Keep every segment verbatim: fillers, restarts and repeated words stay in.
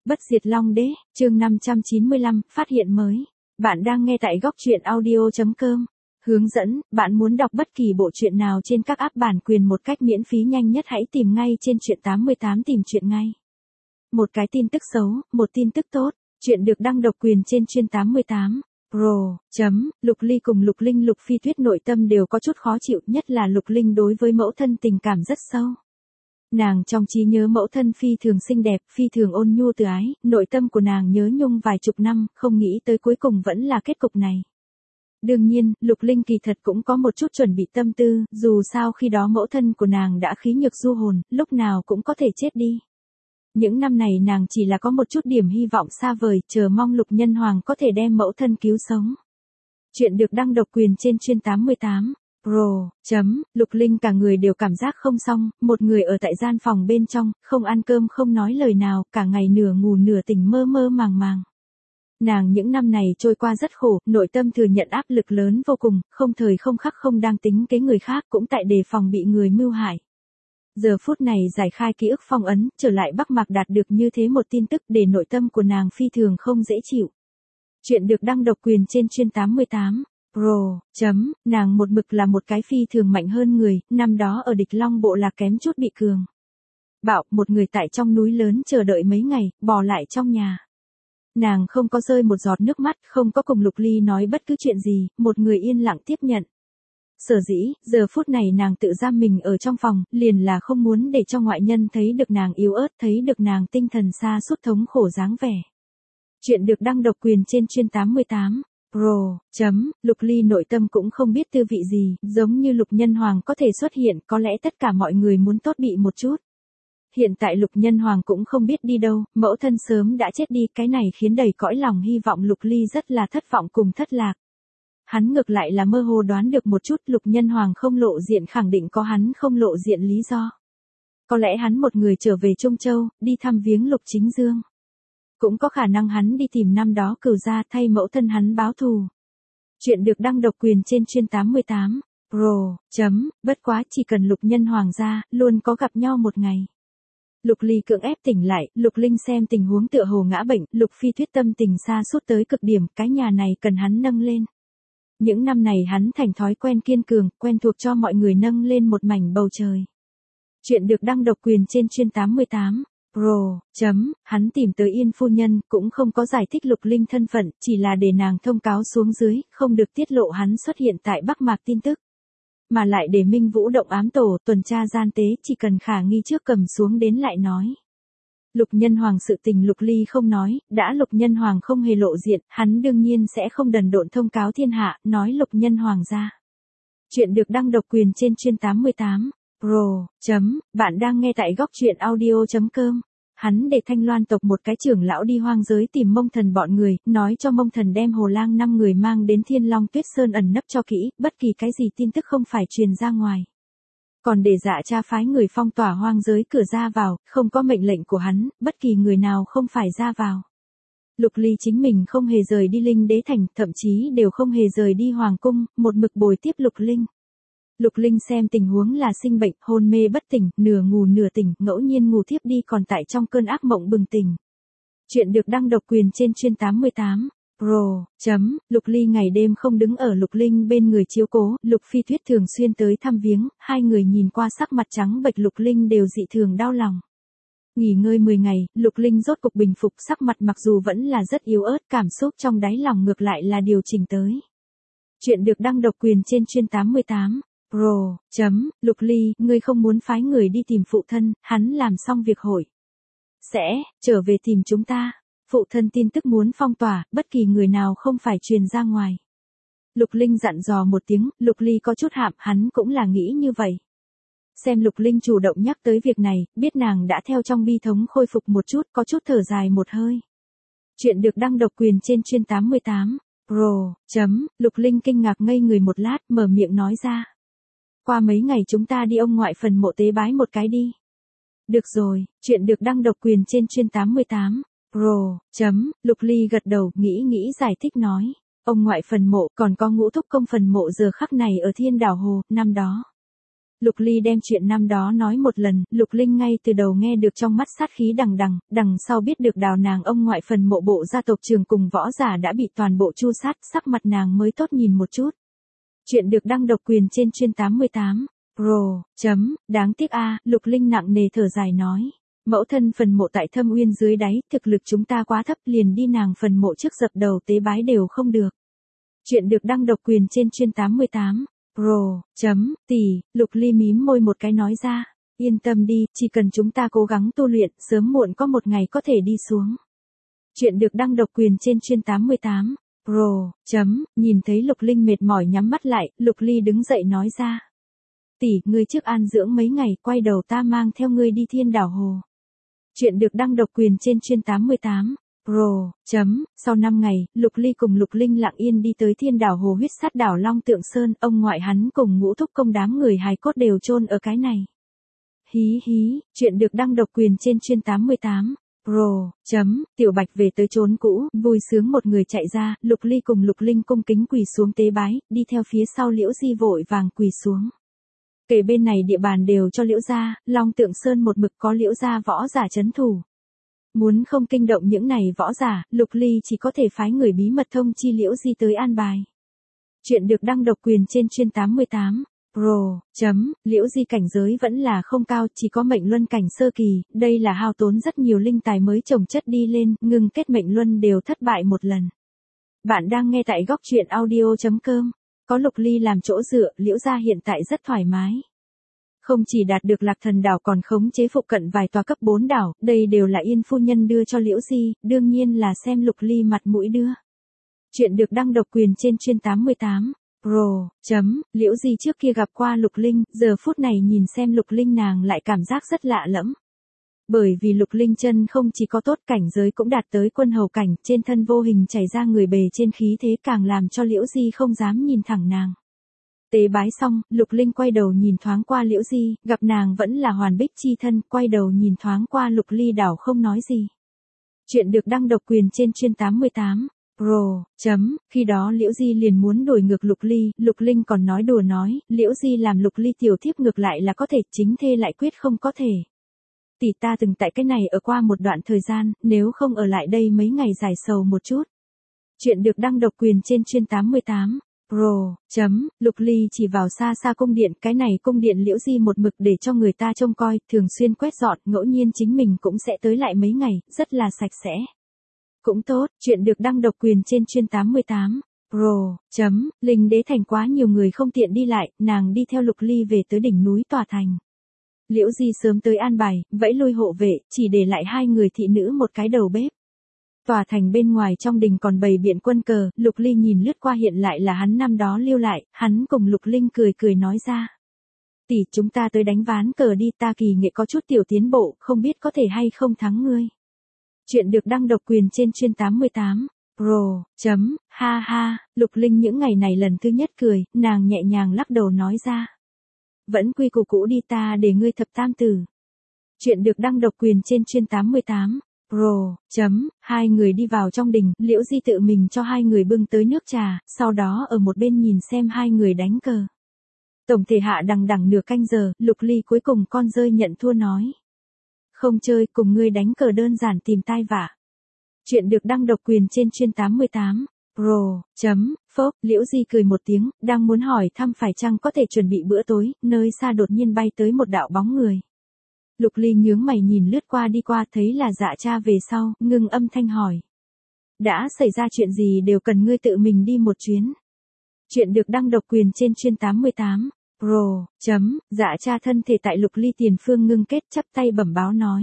Bất diệt Long Đế, chương năm trăm chín mươi lăm, phát hiện mới. Bạn đang nghe tại góc truyện audio chấm com. Hướng dẫn, bạn muốn đọc bất kỳ bộ truyện nào trên các app bản quyền một cách miễn phí nhanh nhất hãy tìm ngay trên truyện tám mươi tám tìm truyện ngay. Một cái tin tức xấu, một tin tức tốt, truyện được đăng độc quyền trên chuyên tám mươi tám. Pro, chấm, Lục Ly cùng Lục Linh Lục Phi Tuyết nội tâm đều có chút khó chịu, nhất là Lục Linh đối với mẫu thân tình cảm rất sâu. Nàng trong trí nhớ mẫu thân phi thường xinh đẹp, phi thường ôn nhu từ ái, nội tâm của nàng nhớ nhung vài chục năm, không nghĩ tới cuối cùng vẫn là kết cục này. Đương nhiên, Lục Linh kỳ thật cũng có một chút chuẩn bị tâm tư, dù sao khi đó mẫu thân của nàng đã khí nhược du hồn, lúc nào cũng có thể chết đi. Những năm này nàng chỉ là có một chút điểm hy vọng xa vời, chờ mong Lục Nhân Hoàng có thể đem mẫu thân cứu sống. Chuyện được đăng độc quyền trên chuyên tám mươi tám. Pro, chấm, Lục Linh cả người đều cảm giác không xong, một người ở tại gian phòng bên trong, không ăn cơm không nói lời nào, cả ngày nửa ngủ nửa tỉnh mơ mơ màng màng. Nàng những năm này trôi qua rất khổ, nội tâm thừa nhận áp lực lớn vô cùng, không thời không khắc không đang tính kế người khác cũng tại đề phòng bị người mưu hại. Giờ phút này giải khai ký ức phong ấn, trở lại Bắc Mạc đạt được như thế một tin tức để nội tâm của nàng phi thường không dễ chịu. Chuyện được đăng độc quyền trên chuyên tám mươi tám. Pro, chấm, nàng một mực là một cái phi thường mạnh hơn người, năm đó ở địch long bộ lạc kém chút bị cường bạo, một người tại trong núi lớn chờ đợi mấy ngày, bò lại trong nhà. Nàng không có rơi một giọt nước mắt, không có cùng Lục Ly nói bất cứ chuyện gì, một người yên lặng tiếp nhận. Sở dĩ, giờ phút này nàng tự giam mình ở trong phòng, liền là không muốn để cho ngoại nhân thấy được nàng yếu ớt, thấy được nàng tinh thần sa sút thống khổ dáng vẻ. Chuyện được đăng độc quyền trên chuyên tám mươi tám. Pro, chấm, Lục Ly nội tâm cũng không biết tư vị gì, giống như Lục Nhân Hoàng có thể xuất hiện, có lẽ tất cả mọi người muốn tốt bị một chút. Hiện tại Lục Nhân Hoàng cũng không biết đi đâu, mẫu thân sớm đã chết đi, cái này khiến đầy cõi lòng hy vọng Lục Ly rất là thất vọng cùng thất lạc. Hắn ngược lại là mơ hồ đoán được một chút, Lục Nhân Hoàng không lộ diện khẳng định có hắn không lộ diện lý do. Có lẽ hắn một người trở về Trung Châu, đi thăm viếng Lục Chính Dương. Cũng có khả năng hắn đi tìm năm đó Cửu gia thay mẫu thân hắn báo thù. Chuyện được đăng độc quyền trên chuyên tám mươi tám. Pro, chấm, bất quá chỉ cần Lục Nhân Hoàng ra, luôn có gặp nhau một ngày. Lục Ly cưỡng ép tỉnh lại, Lục Linh xem tình huống tựa hồ ngã bệnh, Lục Phi Tuyết tâm tình sa sút tới cực điểm, cái nhà này cần hắn nâng lên. Những năm này hắn thành thói quen kiên cường, quen thuộc cho mọi người nâng lên một mảnh bầu trời. Chuyện được đăng độc quyền trên chuyên tám mươi tám. Pro, chấm, hắn tìm tới Yên phu nhân, cũng không có giải thích Lục Linh thân phận, chỉ là để nàng thông cáo xuống dưới, không được tiết lộ hắn xuất hiện tại Bắc Mạc tin tức. Mà lại để Minh Vũ động ám tổ, tuần tra gian tế, chỉ cần khả nghi trước cầm xuống đến lại nói. Lục Nhân Hoàng sự tình Lục Ly không nói, đã Lục Nhân Hoàng không hề lộ diện, hắn đương nhiên sẽ không đần độn thông cáo thiên hạ, nói Lục Nhân Hoàng ra. Chuyện được đăng độc quyền trên chuyên tám mươi tám. Pro, chấm, bạn đang nghe tại góc truyện audio chấm com. Hắn để Thanh Loan tộc một cái trưởng lão đi hoang giới tìm Mông Thần bọn người, nói cho Mông Thần đem Hồ Lang năm người mang đến Thiên Long Tuyết Sơn ẩn nấp cho kỹ, bất kỳ cái gì tin tức không phải truyền ra ngoài. Còn để Dạ Cha phái người phong tỏa hoang giới cửa ra vào, không có mệnh lệnh của hắn, bất kỳ người nào không phải ra vào. Lục Ly chính mình không hề rời đi Linh Đế Thành, thậm chí đều không hề rời đi Hoàng Cung, một mực bồi tiếp Lục Linh. Lục Linh xem tình huống là sinh bệnh, hôn mê bất tỉnh, nửa ngủ nửa tỉnh, ngẫu nhiên ngủ thiếp đi còn tại trong cơn ác mộng bừng tỉnh. Chuyện được đăng độc quyền trên chuyên tám mươi tám. Pro, chấm, Lục Ly ngày đêm không đứng ở Lục Linh bên người chiếu cố, Lục Phi Tuyết thường xuyên tới thăm viếng, hai người nhìn qua sắc mặt trắng bệch Lục Linh đều dị thường đau lòng. Nghỉ ngơi mười ngày, Lục Linh rốt cục bình phục, sắc mặt mặc dù vẫn là rất yếu ớt, cảm xúc trong đáy lòng ngược lại là điều chỉnh tới. Chuyện được đăng độc quyền trên chuyên tám mươi tám. Pro, chấm, Lục Ly, ngươi không muốn phái người đi tìm phụ thân, hắn làm xong việc hội sẽ trở về tìm chúng ta. Phụ thân tin tức muốn phong tỏa, bất kỳ người nào không phải truyền ra ngoài. Lục Linh dặn dò một tiếng, Lục Ly có chút hạm, hắn cũng là nghĩ như vậy. Xem Lục Linh chủ động nhắc tới việc này, biết nàng đã theo trong bi thống khôi phục một chút, có chút thở dài một hơi. Chuyện được đăng độc quyền trên chuyên tám mươi tám. Pro, chấm, Lục Linh kinh ngạc ngây người một lát, mở miệng nói ra. Qua mấy ngày chúng ta đi ông ngoại phần mộ tế bái một cái đi. Được rồi, chuyện được đăng độc quyền trên chuyên tám mươi tám. Pro, chấm, Lục Ly gật đầu, nghĩ nghĩ giải thích nói. Ông ngoại phần mộ, còn có Ngũ Thúc Công phần mộ giờ khắc này ở Thiên Đảo Hồ, năm đó. Lục Ly đem chuyện năm đó nói một lần, Lục Linh ngay từ đầu nghe được trong mắt sát khí đằng đằng, đằng sau biết được đào nàng ông ngoại phần mộ bộ gia tộc Trường cùng võ giả đã bị toàn bộ tru sát, sắc mặt nàng mới tốt nhìn một chút. Chuyện được đăng độc quyền trên chuyên tám mươi tám. Pro, chấm, đáng tiếc a, Lục Linh nặng nề thở dài nói. Mẫu thân phần mộ tại Thâm Uyên dưới đáy, thực lực chúng ta quá thấp, liền đi nàng phần mộ trước dập đầu tế bái đều không được. Chuyện được đăng độc quyền trên chuyên tám mươi tám. Pro, chấm, tỷ, Lục Ly mím môi một cái nói ra. Yên tâm đi, chỉ cần chúng ta cố gắng tu luyện, sớm muộn có một ngày có thể đi xuống. Chuyện được đăng độc quyền trên chuyên tám mươi tám. Pro, chấm, nhìn thấy Lục Linh mệt mỏi nhắm mắt lại, Lục Ly đứng dậy nói ra. Tỷ, ngươi trước an dưỡng mấy ngày, quay đầu ta mang theo ngươi đi Thiên Đảo Hồ. Chuyện được đăng độc quyền trên chuyên tám mươi tám. Pro, chấm, sau năm ngày, Lục Ly cùng Lục Linh lặng yên đi tới Thiên Đảo Hồ huyết sát đảo Long Tượng Sơn, ông ngoại hắn cùng ngũ thúc công đám người hài cốt đều chôn ở cái này. Hí hí, chuyện được đăng độc quyền trên chuyên tám mươi tám. Pro, chấm, Tiểu Bạch về tới chốn cũ, vui sướng một người chạy ra, Lục Ly cùng Lục Linh cung kính quỳ xuống tế bái, đi theo phía sau Liễu Di vội vàng quỳ xuống. Kể bên này địa bàn đều cho Liễu gia, Long Tượng Sơn một mực có Liễu gia võ giả trấn thủ. Muốn không kinh động những này võ giả, Lục Ly chỉ có thể phái người bí mật thông chi Liễu Di tới an bài. Chuyện được đăng độc quyền trên chuyên tám mươi tám. Pro, chấm, Liễu Di cảnh giới vẫn là không cao, chỉ có mệnh luân cảnh sơ kỳ, đây là hao tốn rất nhiều linh tài mới trồng chất đi lên, ngưng kết mệnh luân đều thất bại một lần. Bạn đang nghe tại góc truyện audio.com, có Lục Ly làm chỗ dựa, Liễu gia hiện tại rất thoải mái. Không chỉ đạt được Lạc Thần đảo còn khống chế phụ cận vài tòa cấp bốn đảo, đây đều là Yên phu nhân đưa cho Liễu Di, đương nhiên là xem Lục Ly mặt mũi đưa. Chuyện được đăng độc quyền trên chuyên tám mươi tám. Pro, chấm, Liễu Di trước kia gặp qua Lục Linh, giờ phút này nhìn xem Lục Linh nàng lại cảm giác rất lạ lẫm. Bởi vì Lục Linh chân không chỉ có tốt cảnh giới cũng đạt tới quân hầu cảnh, trên thân vô hình chảy ra người bề trên khí thế càng làm cho Liễu Di không dám nhìn thẳng nàng. Tế bái xong, Lục Linh quay đầu nhìn thoáng qua Liễu Di, gặp nàng vẫn là hoàn bích chi thân, quay đầu nhìn thoáng qua Lục Ly đảo không nói gì. Chuyện được đăng độc quyền trên chuyên tám mươi tám. Pro, chấm, khi đó Liễu Di liền muốn đổi ngược Lục Ly, Lục Linh còn nói đùa nói, Liễu Di làm Lục Ly tiểu thiếp ngược lại là có thể, chính thê lại quyết không có thể. Tỷ ta từng tại cái này ở qua một đoạn thời gian, nếu không ở lại đây mấy ngày giải sầu một chút. Chuyện được đăng độc quyền trên chuyên tám mươi tám. Pro, chấm, Lục Ly chỉ vào xa xa cung điện, cái này cung điện Liễu Di một mực để cho người ta trông coi, thường xuyên quét dọn, ngẫu nhiên chính mình cũng sẽ tới lại mấy ngày, rất là sạch sẽ. Cũng tốt, chuyện được đăng độc quyền trên chuyên tám mươi tám. Pro, chấm, Linh Đế Thành quá nhiều người không tiện đi lại, nàng đi theo Lục Ly về tới đỉnh núi Tòa Thành. Liễu Di sớm tới an bài, vẫy lui hộ vệ, chỉ để lại hai người thị nữ một cái đầu bếp. Tòa Thành bên ngoài trong đình còn bày biện quân cờ, Lục Ly nhìn lướt qua hiện lại là hắn năm đó lưu lại, hắn cùng Lục Linh cười cười nói ra. Tỷ, chúng ta tới đánh ván cờ đi, ta kỳ nghệ có chút tiểu tiến bộ, không biết có thể hay không thắng ngươi. Chuyện được đăng độc quyền trên chuyên tám mươi tám. Pro, chấm, ha ha, Lục Linh những ngày này lần thứ nhất cười, nàng nhẹ nhàng lắc đầu nói ra. Vẫn quy củ cũ đi, ta để ngươi thập tam tử. Chuyện được đăng độc quyền trên chuyên tám mươi tám. Pro, chấm, hai người đi vào trong đình, Liễu Di tự mình cho hai người bưng tới nước trà, sau đó ở một bên nhìn xem hai người đánh cờ. Tổng thể hạ đằng đằng nửa canh giờ, Lục Ly cuối cùng con rơi nhận thua nói. Không chơi, cùng ngươi đánh cờ đơn giản tìm tai vạ. Chuyện được đăng độc quyền trên chuyên tám mươi tám. Pro, chấm, phốc, Liễu Di cười một tiếng, đang muốn hỏi thăm phải chăng có thể chuẩn bị bữa tối, nơi xa đột nhiên bay tới một đạo bóng người. Lục Ly nhướng mày nhìn lướt qua đi qua thấy là Dạ Cha về sau, ngưng âm thanh hỏi. Đã xảy ra chuyện gì đều cần ngươi tự mình đi một chuyến. Chuyện được đăng độc quyền trên chuyên tám mươi tám. Pro, chấm, Dạ Cha thân thể tại Lục Ly tiền phương ngưng kết chắp tay bẩm báo nói.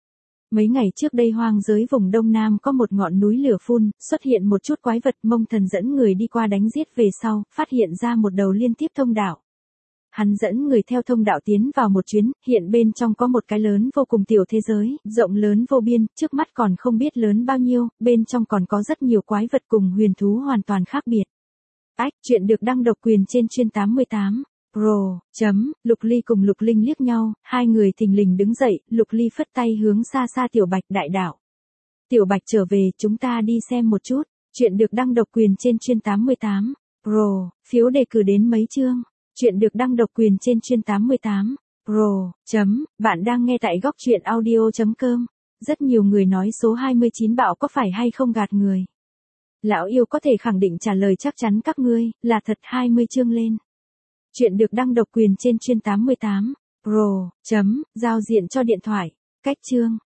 Mấy ngày trước đây hoang giới vùng Đông Nam có một ngọn núi lửa phun, xuất hiện một chút quái vật, Mông Thần dẫn người đi qua đánh giết về sau, phát hiện ra một đầu liên tiếp thông đạo. Hắn dẫn người theo thông đạo tiến vào một chuyến, hiện bên trong có một cái lớn vô cùng tiểu thế giới, rộng lớn vô biên, trước mắt còn không biết lớn bao nhiêu, bên trong còn có rất nhiều quái vật cùng huyền thú hoàn toàn khác biệt. Ách, chuyện được đăng độc quyền trên chuyên tám mươi tám. Pro, chấm, Lục Ly cùng Lục Linh liếc nhau, hai người thình lình đứng dậy, Lục Ly phất tay hướng xa xa Tiểu Bạch đại đạo. Tiểu Bạch trở về, chúng ta đi xem một chút, chuyện được đăng độc quyền trên chuyên tám mươi tám. Pro, phiếu đề cử đến mấy chương. Chuyện được đăng độc quyền trên chuyên tám mươi tám Pro. Chấm, bạn đang nghe tại góc truyện audio chấm com. Rất nhiều người nói số hai mươi chín bạo có phải hay không gạt người. Lão yêu có thể khẳng định trả lời chắc chắn các ngươi, là thật. Hai mươi chương lên. Chuyện được đăng độc quyền trên chuyên tám mươi tám Pro. Chấm, giao diện cho điện thoại. Cách chương.